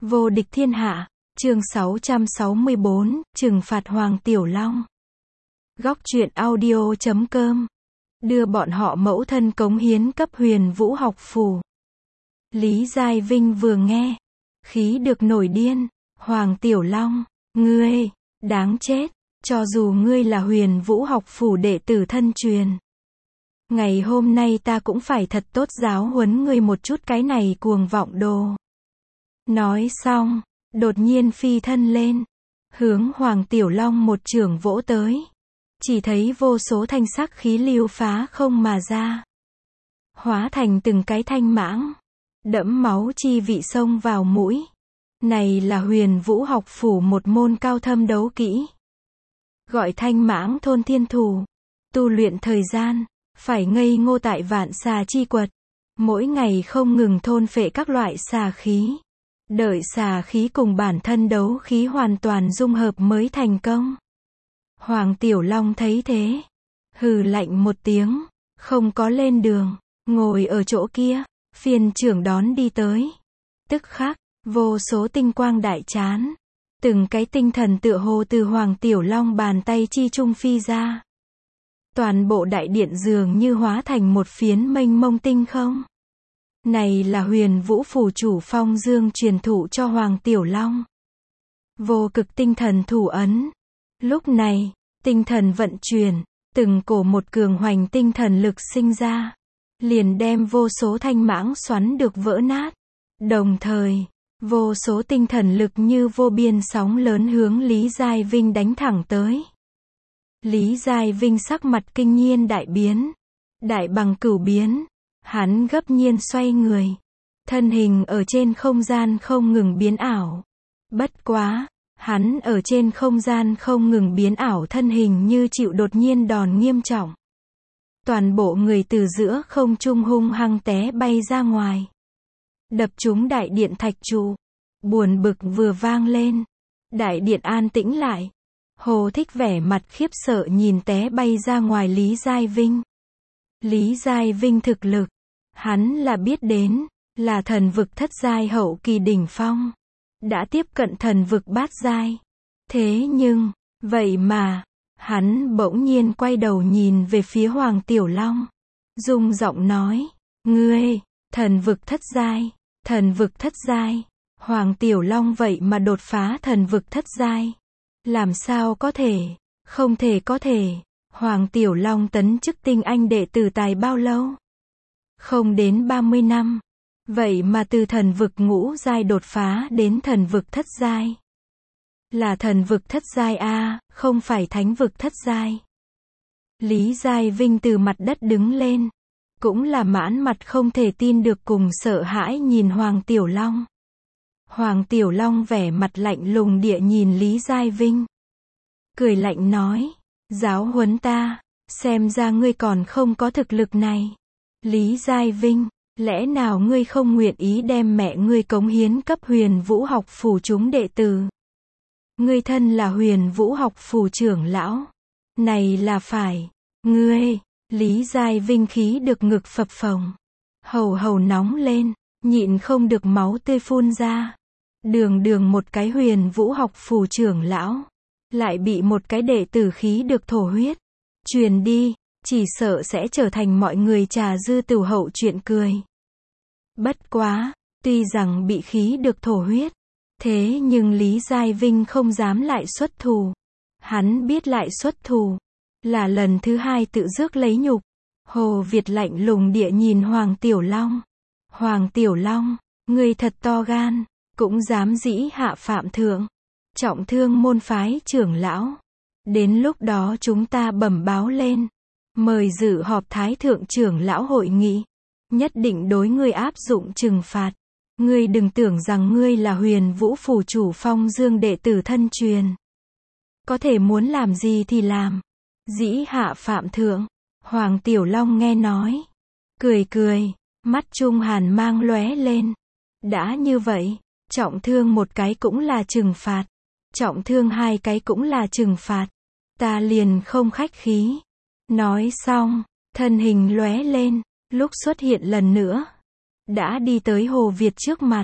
Vô địch thiên hạ, chương 664, trừng phạt Hoàng Tiểu Long. Góc truyện audio.com. Đưa bọn họ mẫu thân cống hiến cấp Huyền Vũ học phủ. Lý Giai Vinh vừa nghe, khí được nổi điên. Hoàng Tiểu Long, ngươi, đáng chết, cho dù ngươi là Huyền Vũ học phủ đệ tử thân truyền. Ngày hôm nay ta cũng phải thật tốt giáo huấn ngươi một chút cái này cuồng vọng đồ. Nói xong, đột nhiên phi thân lên, hướng Hoàng Tiểu Long một chưởng vỗ tới. Chỉ thấy vô số thanh sắc khí lưu phá không mà ra, hóa thành từng cái thanh mãng, đẫm máu chi vị xông vào mũi. Này là Huyền Vũ học phủ một môn cao thâm đấu kỹ, gọi thanh mãng thôn thiên thủ. Tu luyện thời gian, phải ngây ngô tại vạn xà chi quật, mỗi ngày không ngừng thôn phệ các loại xà khí. Đợi xà khí cùng bản thân đấu khí hoàn toàn dung hợp mới thành công. Hoàng Tiểu Long thấy thế, hừ lạnh một tiếng, không có lên đường, ngồi ở chỗ kia. Phiên trưởng đón đi tới. Tức khắc, vô số tinh quang đại chán, từng cái tinh thần tựa hồ từ Hoàng Tiểu Long bàn tay chi trung phi ra. Toàn bộ đại điện dường như hóa thành một phiến mênh mông tinh không. Này là Huyền Vũ phủ chủ Phong Dương truyền thụ cho Hoàng Tiểu Long. Vô cực tinh thần thủ ấn. Lúc này, tinh thần vận chuyển, từng cổ một cường hoành tinh thần lực sinh ra, liền đem vô số thanh mãng xoắn được vỡ nát. Đồng thời, vô số tinh thần lực như vô biên sóng lớn hướng Lý Giai Vinh đánh thẳng tới. Lý Giai Vinh sắc mặt kinh nhiên đại biến, đại bằng cửu biến. Hắn gấp nhiên xoay người, thân hình ở trên không gian không ngừng biến ảo. Bất quá, hắn ở trên không gian không ngừng biến ảo thân hình như chịu đột nhiên đòn nghiêm trọng. Toàn bộ người từ giữa không trung hung hăng té bay ra ngoài, đập trúng đại điện thạch trụ. Buồn bực vừa vang lên, đại điện an tĩnh lại. Hồ Thích vẻ mặt khiếp sợ nhìn té bay ra ngoài Lý Giai Vinh. Lý Giai Vinh thực lực, hắn là biết đến, là thần vực thất giai hậu kỳ đỉnh phong, đã tiếp cận thần vực bát giai. Thế nhưng, vậy mà, hắn bỗng nhiên quay đầu nhìn về phía Hoàng Tiểu Long, rung giọng nói, ngươi, thần vực thất giai, thần vực thất giai. Hoàng Tiểu Long vậy mà đột phá thần vực thất giai. Làm sao có thể, không thể có thể. Hoàng Tiểu Long tấn chức tinh anh đệ tử tài bao lâu? Không đến 30 năm. Vậy mà từ thần vực ngũ giai đột phá đến thần vực thất giai. Là thần vực thất giai a, không phải thánh vực thất giai. Lý Giai Vinh từ mặt đất đứng lên, cũng là mãn mặt không thể tin được cùng sợ hãi nhìn Hoàng Tiểu Long. Hoàng Tiểu Long vẻ mặt lạnh lùng địa nhìn Lý Giai Vinh, cười lạnh nói, giáo huấn ta, xem ra ngươi còn không có thực lực này. Lý Giai Vinh, lẽ nào ngươi không nguyện ý đem mẹ ngươi cống hiến cấp Huyền Vũ học phủ chúng đệ tử? Ngươi thân là Huyền Vũ học phủ trưởng lão, này là phải. Ngươi, Lý Giai Vinh khí được ngực phập phồng, hầu hầu nóng lên, nhịn không được máu tươi phun ra. Đường một cái Huyền Vũ học phủ trưởng lão, lại bị một cái đệ tử khí được thổ huyết truyền đi, chỉ sợ sẽ trở thành mọi người trà dư tửu hậu chuyện cười. Bất quá, tuy rằng bị khí được thổ huyết, thế nhưng Lý Giai Vinh không dám lại xuất thủ. Hắn biết lại xuất thủ là lần thứ hai tự rước lấy nhục. Hồ Việt lạnh lùng địa nhìn Hoàng Tiểu Long. Hoàng Tiểu Long, ngươi thật to gan, cũng dám dĩ hạ phạm thượng, trọng thương môn phái trưởng lão. Đến lúc đó chúng ta bẩm báo lên, mời dự họp Thái thượng trưởng lão hội nghị, nhất định đối ngươi áp dụng trừng phạt. Ngươi đừng tưởng rằng ngươi là Huyền Vũ phủ chủ Phong Dương đệ tử thân truyền, có thể muốn làm gì thì làm. Dĩ hạ phạm thượng. Hoàng Tiểu Long nghe nói, cười cười, mắt trung hàn mang lóe lên. Đã như vậy, trọng thương một cái cũng là trừng phạt, trọng thương hai cái cũng là trừng phạt, ta liền không khách khí. Nói xong, thân hình lóe lên, lúc xuất hiện lần nữa, đã đi tới Hồ Việt trước mặt.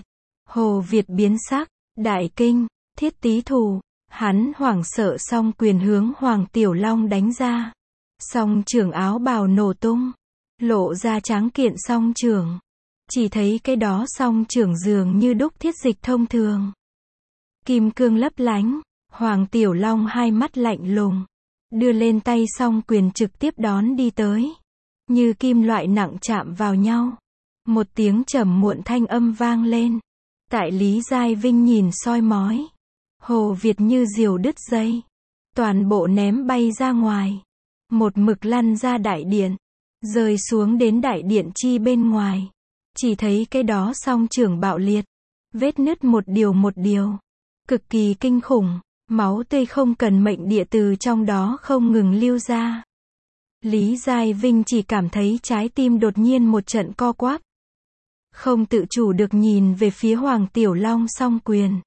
Hồ Việt biến sắc, đại kinh, Thiết Tý thù, hắn hoảng sợ song quyền hướng Hoàng Tiểu Long đánh ra. Song trưởng áo bào nổ tung, lộ ra tráng kiện song trưởng. Chỉ thấy cái đó song trưởng dường như đúc thiết dịch thông thường. Kim cương lấp lánh, Hoàng Tiểu Long hai mắt lạnh lùng, đưa lên tay song quyền trực tiếp đón đi tới. Như kim loại nặng chạm vào nhau. Một tiếng trầm muộn thanh âm vang lên. Tại Lý Giai Vinh nhìn soi mói. Hồ Việt như diều đứt dây. Toàn bộ ném bay ra ngoài. Một mực lăn ra đại điện. Rơi xuống đến đại điện chi bên ngoài. Chỉ thấy cái đó song trưởng bạo liệt. Vết nứt một điều. Cực kỳ kinh khủng. Máu tươi không cần mệnh địa từ trong đó không ngừng lưu ra. Lý Giai Vinh chỉ cảm thấy trái tim đột nhiên một trận co quắp. Không tự chủ được nhìn về phía Hoàng Tiểu Long song quyền.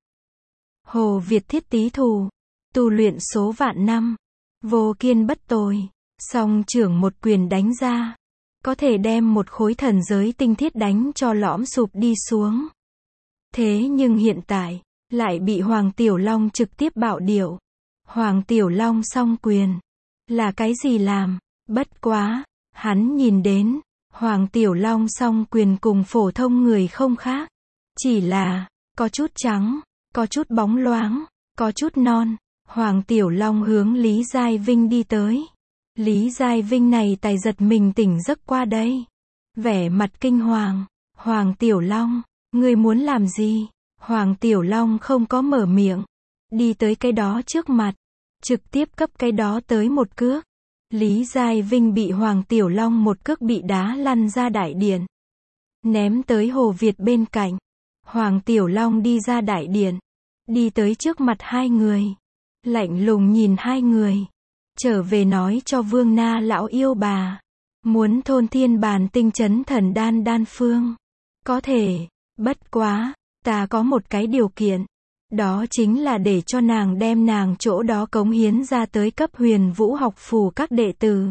Hồ Việt Thiết Tý thù, tu luyện số vạn năm, vô kiên bất tồi, song trưởng một quyền đánh ra, có thể đem một khối thần giới tinh thiết đánh cho lõm sụp đi xuống. Thế nhưng hiện tại, lại bị Hoàng Tiểu Long trực tiếp bạo điệu. Hoàng Tiểu Long song quyền, là cái gì làm? Bất quá, hắn nhìn đến, Hoàng Tiểu Long song quyền cùng phổ thông người không khác. Chỉ là, có chút trắng, có chút bóng loáng, có chút non. Hoàng Tiểu Long hướng Lý Giai Vinh đi tới. Lý Giai Vinh này tài giật mình tỉnh giấc qua đây. Vẻ mặt kinh hoàng. Hoàng Tiểu Long, ngươi muốn làm gì? Hoàng Tiểu Long không có mở miệng. Đi tới cái đó trước mặt. Trực tiếp cấp cái đó tới một cước. Lý Giai Vinh bị Hoàng Tiểu Long một cước bị đá lăn ra đại điện. Ném tới Hồ Việt bên cạnh. Hoàng Tiểu Long đi ra đại điện. Đi tới trước mặt hai người. Lạnh lùng nhìn hai người. Trở về nói cho Vương Na lão yêu bà. Muốn thôn thiên bàn tinh chấn thần đan phương. Có thể. Bất quá. Ta có một cái điều kiện. Đó chính là để cho nàng đem nàng chỗ đó cống hiến ra tới cấp Huyền Vũ học phủ các đệ tử.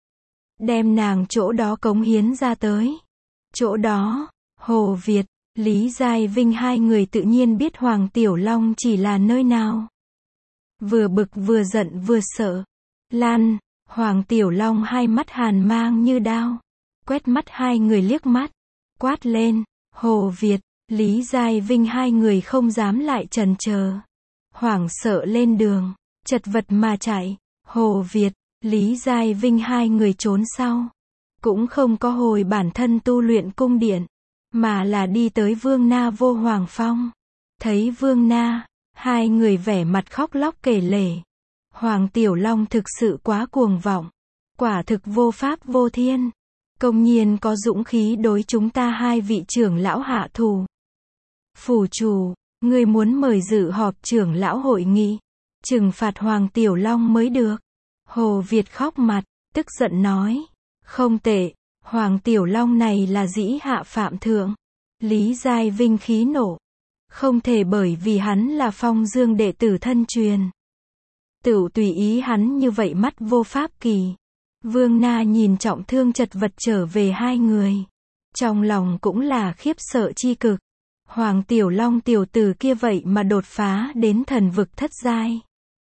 Đem nàng chỗ đó cống hiến ra tới. Chỗ đó, Hồ Việt, Lý Giai Vinh hai người tự nhiên biết Hoàng Tiểu Long chỉ là nơi nào. Vừa bực vừa giận vừa sợ. Lan, Hoàng Tiểu Long hai mắt hàn mang như đao. Quét mắt hai người liếc mắt. Quát lên, Hồ Việt. Lý Giai Vinh hai người không dám lại chần chờ. Hoảng sợ lên đường, chật vật mà chạy. Hồ Việt, Lý Giai Vinh hai người trốn sau. Cũng không có hồi bản thân tu luyện cung điện, mà là đi tới Vương Na vô Hoàng Phong. Thấy Vương Na, hai người vẻ mặt khóc lóc kể lể. Hoàng Tiểu Long thực sự quá cuồng vọng. Quả thực vô pháp vô thiên. Công nhiên có dũng khí đối chúng ta hai vị trưởng lão hạ thù. Phủ chủ, ngươi muốn mời dự họp trưởng lão hội nghị, trừng phạt Hoàng Tiểu Long mới được. Hồ Việt khóc mặt, tức giận nói, không tệ, Hoàng Tiểu Long này là dĩ hạ phạm thượng. Lý Giai Vinh khí nổ, không thể bởi vì hắn là Phong Dương đệ tử thân truyền. Tựu tùy ý hắn như vậy mắt vô pháp kỳ. Vương Na nhìn trọng thương chật vật trở về hai người. Trong lòng cũng là khiếp sợ chi cực. Hoàng Tiểu Long tiểu tử kia vậy mà đột phá đến thần vực thất giai.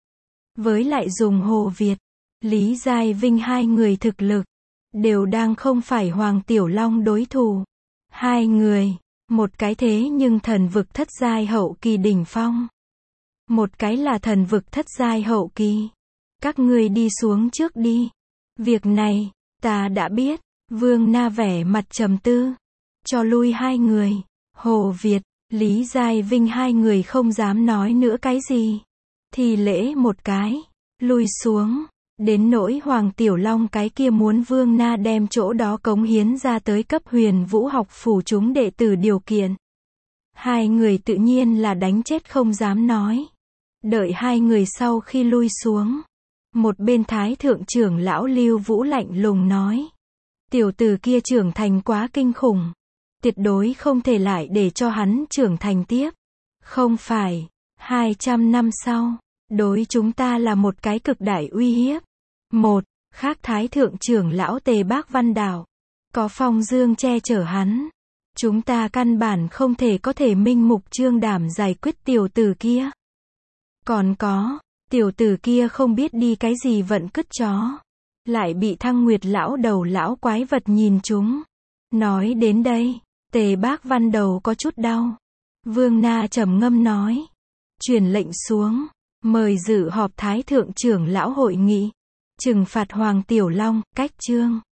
Với lại dùng Hồ Việt, Lý Giai Vinh hai người thực lực, đều đang không phải Hoàng Tiểu Long đối thủ. Hai người, một cái thế nhưng thần vực thất giai hậu kỳ đỉnh phong. Một cái là thần vực thất giai hậu kỳ. Các ngươi đi xuống trước đi. Việc này, ta đã biết. Vương Na vẻ mặt trầm tư. Cho lui hai người. Hồ Việt, Lý Giai Vinh hai người không dám nói nữa cái gì. Thì lễ một cái. Lui xuống. Đến nỗi Hoàng Tiểu Long cái kia muốn Vương Na đem chỗ đó cống hiến ra tới cấp Huyền Vũ học phủ chúng đệ tử điều kiện. Hai người tự nhiên là đánh chết không dám nói. Đợi hai người sau khi lui xuống. Một bên Thái Thượng trưởng lão Lưu Vũ lạnh lùng nói. Tiểu tử kia trưởng thành quá kinh khủng. Tuyệt đối không thể lại để cho hắn trưởng thành tiếp. Không phải. 200 năm sau. Đối chúng ta là một cái cực đại uy hiếp. Một, khác Thái Thượng trưởng lão Tề Bác Văn Đảo. Có Phong Dương che chở hắn. Chúng ta căn bản không có thể minh mục trương đảm giải quyết tiểu tử kia. Còn có, tiểu tử kia không biết đi cái gì vận cứt chó. Lại bị Thăng Nguyệt lão đầu lão quái vật nhìn chúng. Nói đến đây, Tề Bác Văn đầu có chút đau. Vương Na trầm ngâm nói. Truyền lệnh xuống. Mời dự họp Thái Thượng trưởng lão hội nghị. Trừng phạt Hoàng Tiểu Long, cách chương.